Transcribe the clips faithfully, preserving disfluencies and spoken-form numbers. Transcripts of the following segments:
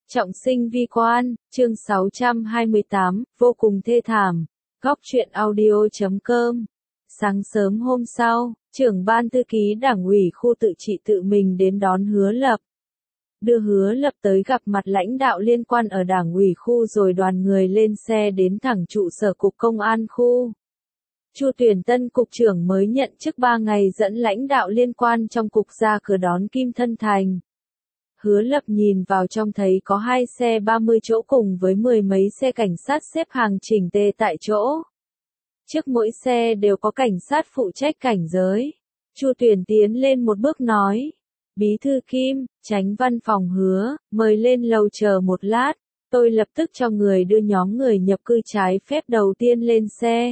Trọng sinh vi quan, chương sáu trăm hai mươi tám, vô cùng thê thảm. Góc truyện audio chấm com. Sáng sớm hôm sau, trưởng ban thư ký đảng ủy khu tự trị tự mình đến đón Hứa Lập. Đưa Hứa Lập tới gặp mặt lãnh đạo liên quan ở đảng ủy khu rồi đoàn người lên xe đến thẳng trụ sở cục công an khu. Chu Tuyển Tân cục trưởng mới nhận chức ba ngày dẫn lãnh đạo liên quan trong cục ra cửa đón Kim Thân Thành. Hứa Lập nhìn vào trong thấy có hai xe ba mươi chỗ cùng với mười mấy xe cảnh sát xếp hàng chỉnh tề tại chỗ. Trước mỗi xe đều có cảnh sát phụ trách cảnh giới. Chu Tuyển tiến lên một bước nói. Bí thư Kim, Chánh văn phòng Hứa, mời lên lầu chờ một lát. Tôi lập tức cho người đưa nhóm người nhập cư trái phép đầu tiên lên xe.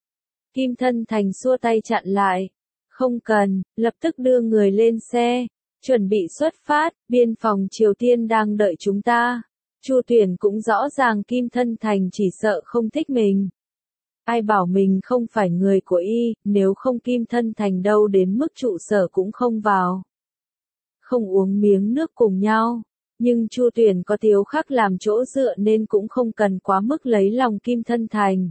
Kim Thân Thành xua tay chặn lại. Không cần, lập tức đưa người lên xe. Chuẩn bị xuất phát, biên phòng Triều Tiên đang đợi chúng ta. Chu Tuyển cũng rõ ràng Kim Thân Thành chỉ sợ không thích mình. Ai bảo mình không phải người của y, nếu không Kim Thân Thành đâu đến mức trụ sở cũng không vào. Không uống miếng nước cùng nhau. Nhưng Chu Tuyển có Tiếu Khắc làm chỗ dựa nên cũng không cần quá mức lấy lòng Kim Thân Thành.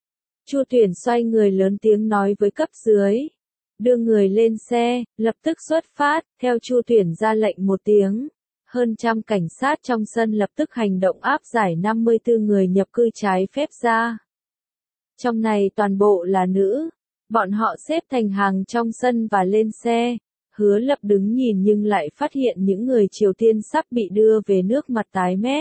Chu Tuyển xoay người lớn tiếng nói với cấp dưới. Đưa người lên xe, lập tức xuất phát, theo Chu Tuyển ra lệnh một tiếng. Hơn trăm cảnh sát trong sân lập tức hành động áp giải năm mươi tư người nhập cư trái phép ra. Trong này toàn bộ là nữ. Bọn họ xếp thành hàng trong sân và lên xe. Hứa Lập đứng nhìn nhưng lại phát hiện những người Triều Tiên sắp bị đưa về nước mặt tái mét.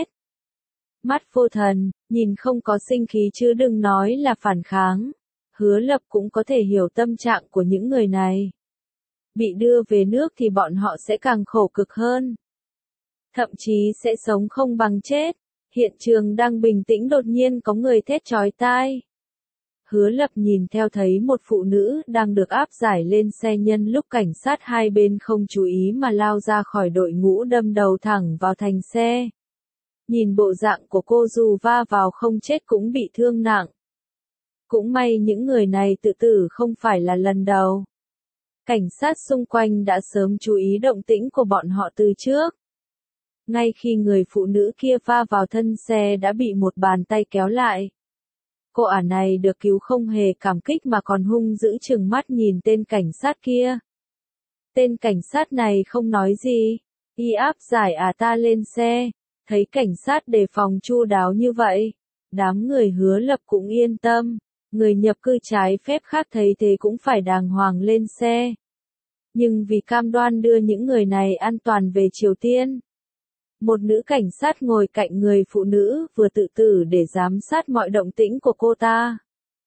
Mắt vô thần, nhìn không có sinh khí chứ đừng nói là phản kháng. Hứa Lập cũng có thể hiểu tâm trạng của những người này. Bị đưa về nước thì bọn họ sẽ càng khổ cực hơn. Thậm chí sẽ sống không bằng chết. Hiện trường đang bình tĩnh đột nhiên có người thét chói tai. Hứa Lập nhìn theo thấy một phụ nữ đang được áp giải lên xe nhân lúc cảnh sát hai bên không chú ý mà lao ra khỏi đội ngũ đâm đầu thẳng vào thành xe. Nhìn bộ dạng của cô dù va vào không chết cũng bị thương nặng. Cũng may những người này tự tử không phải là lần đầu. Cảnh sát xung quanh đã sớm chú ý động tĩnh của bọn họ từ trước. Ngay khi người phụ nữ kia va vào thân xe đã bị một bàn tay kéo lại. Cô ả này được cứu không hề cảm kích mà còn hung dữ trừng mắt nhìn tên cảnh sát kia. Tên cảnh sát này không nói gì. Y áp giải ả ta lên xe. Thấy cảnh sát đề phòng chu đáo như vậy. Đám người Hứa Lập cũng yên tâm. Người nhập cư trái phép khác thấy thế cũng phải đàng hoàng lên xe. Nhưng vì cam đoan đưa những người này an toàn về Triều Tiên. Một nữ cảnh sát ngồi cạnh người phụ nữ vừa tự tử để giám sát mọi động tĩnh của cô ta.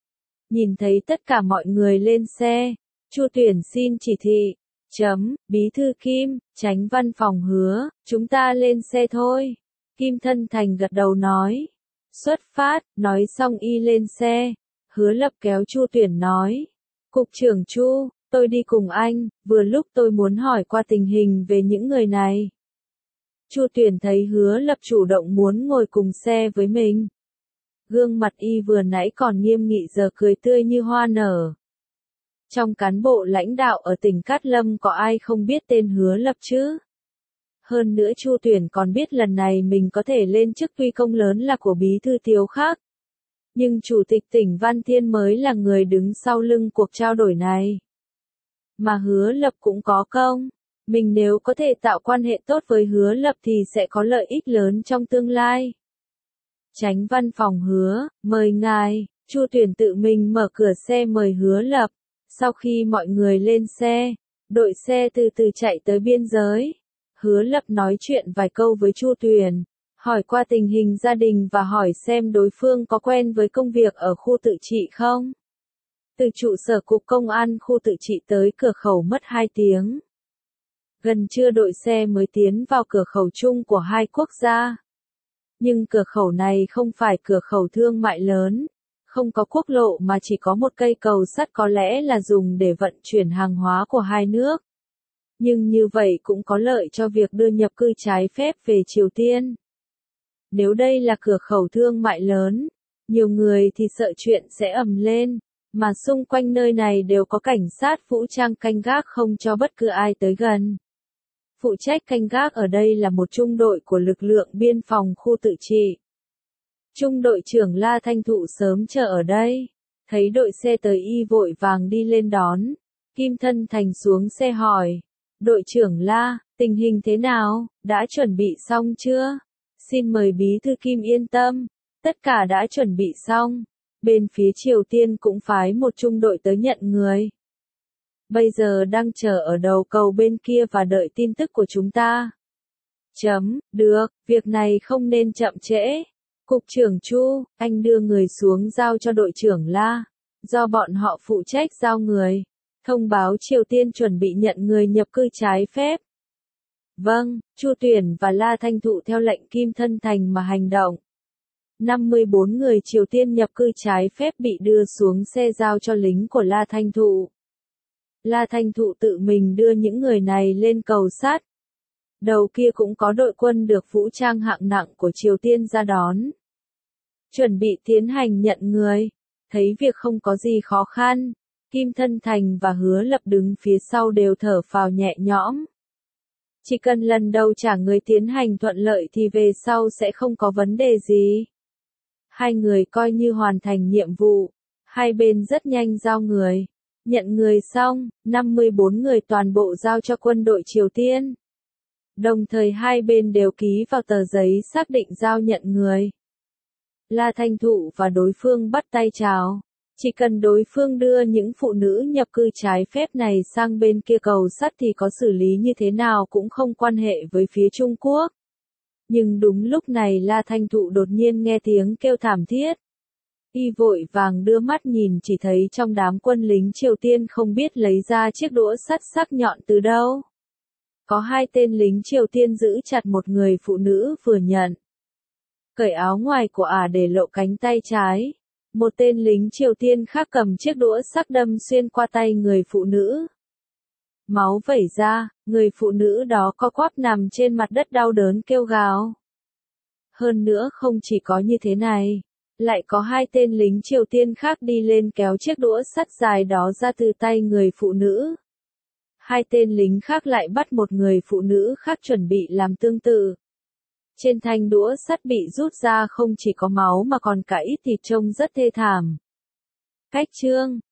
Nhìn thấy tất cả mọi người lên xe, Chu Tuyển xin chỉ thị. Chấm, Bí thư Kim, Chánh văn phòng Hứa, chúng ta lên xe thôi. Kim Thân Thành gật đầu nói. Xuất phát, nói xong y lên xe. Hứa Lập kéo Chu Tuyển nói. Cục trưởng Chu, tôi đi cùng anh, vừa lúc tôi muốn hỏi qua tình hình về những người này. Chu Tuyển thấy Hứa Lập chủ động muốn ngồi cùng xe với mình. Gương mặt y vừa nãy còn nghiêm nghị giờ cười tươi như hoa nở. Trong cán bộ lãnh đạo ở tỉnh Cát Lâm có ai không biết tên Hứa Lập chứ? Hơn nữa Chu Tuyển còn biết lần này mình có thể lên chức tuy công lớn là của bí thư Tiếu Khắc. Nhưng chủ tịch tỉnh Văn Thiên mới là người đứng sau lưng cuộc trao đổi này. Mà Hứa Lập cũng có công. Mình nếu có thể tạo quan hệ tốt với Hứa Lập thì sẽ có lợi ích lớn trong tương lai. Chánh văn phòng Hứa, mời ngài. Chu Tuyển tự mình mở cửa xe mời Hứa Lập. Sau khi mọi người lên xe, đội xe từ từ chạy tới biên giới. Hứa Lập nói chuyện vài câu với Chu Tuyển. Hỏi qua tình hình gia đình và hỏi xem đối phương có quen với công việc ở khu tự trị không. Từ trụ sở cục công an khu tự trị tới cửa khẩu mất hai tiếng. Gần trưa đội xe mới tiến vào cửa khẩu chung của hai quốc gia. Nhưng cửa khẩu này không phải cửa khẩu thương mại lớn, không có quốc lộ mà chỉ có một cây cầu sắt có lẽ là dùng để vận chuyển hàng hóa của hai nước. Nhưng như vậy cũng có lợi cho việc đưa nhập cư trái phép về Triều Tiên. Nếu đây là cửa khẩu thương mại lớn, nhiều người thì sợ chuyện sẽ ầm lên, mà xung quanh nơi này đều có cảnh sát vũ trang canh gác không cho bất cứ ai tới gần. Phụ trách canh gác ở đây là một trung đội của lực lượng biên phòng khu tự trị. Trung đội trưởng La Thanh Thụ sớm chờ ở đây. Thấy đội xe tới y vội vàng đi lên đón. Kim Thân Thành xuống xe hỏi. Đội trưởng La, tình hình thế nào, đã chuẩn bị xong chưa? Xin mời bí thư Kim yên tâm. Tất cả đã chuẩn bị xong. Bên phía Triều Tiên cũng phái một trung đội tới nhận người. Bây giờ đang chờ ở đầu cầu bên kia và đợi tin tức của chúng ta. Chấm, được, việc này không nên chậm trễ. Cục trưởng Chu, anh đưa người xuống giao cho đội trưởng La. Do bọn họ phụ trách giao người. Thông báo Triều Tiên chuẩn bị nhận người nhập cư trái phép. Vâng, Chu Tuyển và La Thanh Thụ theo lệnh Kim Thân Thành mà hành động. năm mươi bốn người Triều Tiên nhập cư trái phép bị đưa xuống xe giao cho lính của La Thanh Thụ. La Thanh Thụ tự mình đưa những người này lên cầu sắt. Đầu kia cũng có đội quân được vũ trang hạng nặng của Triều Tiên ra đón. Chuẩn bị tiến hành nhận người. Thấy việc không có gì khó khăn, Kim Thân Thành và Hứa Lập đứng phía sau đều thở phào nhẹ nhõm. Chỉ cần lần đầu trả người tiến hành thuận lợi thì về sau sẽ không có vấn đề gì. Hai người coi như hoàn thành nhiệm vụ. Hai bên rất nhanh giao người. Nhận người xong, năm mươi bốn người toàn bộ giao cho quân đội Triều Tiên. Đồng thời hai bên đều ký vào tờ giấy xác định giao nhận người. La Thanh Thụ và đối phương bắt tay chào. Chỉ cần đối phương đưa những phụ nữ nhập cư trái phép này sang bên kia cầu sắt thì có xử lý như thế nào cũng không quan hệ với phía Trung Quốc. Nhưng đúng lúc này La Thanh Thụ đột nhiên nghe tiếng kêu thảm thiết. Y vội vàng đưa mắt nhìn chỉ thấy trong đám quân lính Triều Tiên không biết lấy ra chiếc đũa sắt sắc nhọn từ đâu. Có hai tên lính Triều Tiên giữ chặt một người phụ nữ vừa nhận. Cởi áo ngoài của ả để lộ cánh tay trái. Một tên lính Triều Tiên khác cầm chiếc đũa sắc đâm xuyên qua tay người phụ nữ. Máu vẩy ra, người phụ nữ đó co quắp nằm trên mặt đất đau đớn kêu gào. Hơn nữa không chỉ có như thế này, lại có hai tên lính Triều Tiên khác đi lên kéo chiếc đũa sắt dài đó ra từ tay người phụ nữ. Hai tên lính khác lại bắt một người phụ nữ khác chuẩn bị làm tương tự. Trên thanh đũa sắt bị rút ra không chỉ có máu mà còn cả ít thịt trông rất thê thảm. Cách chương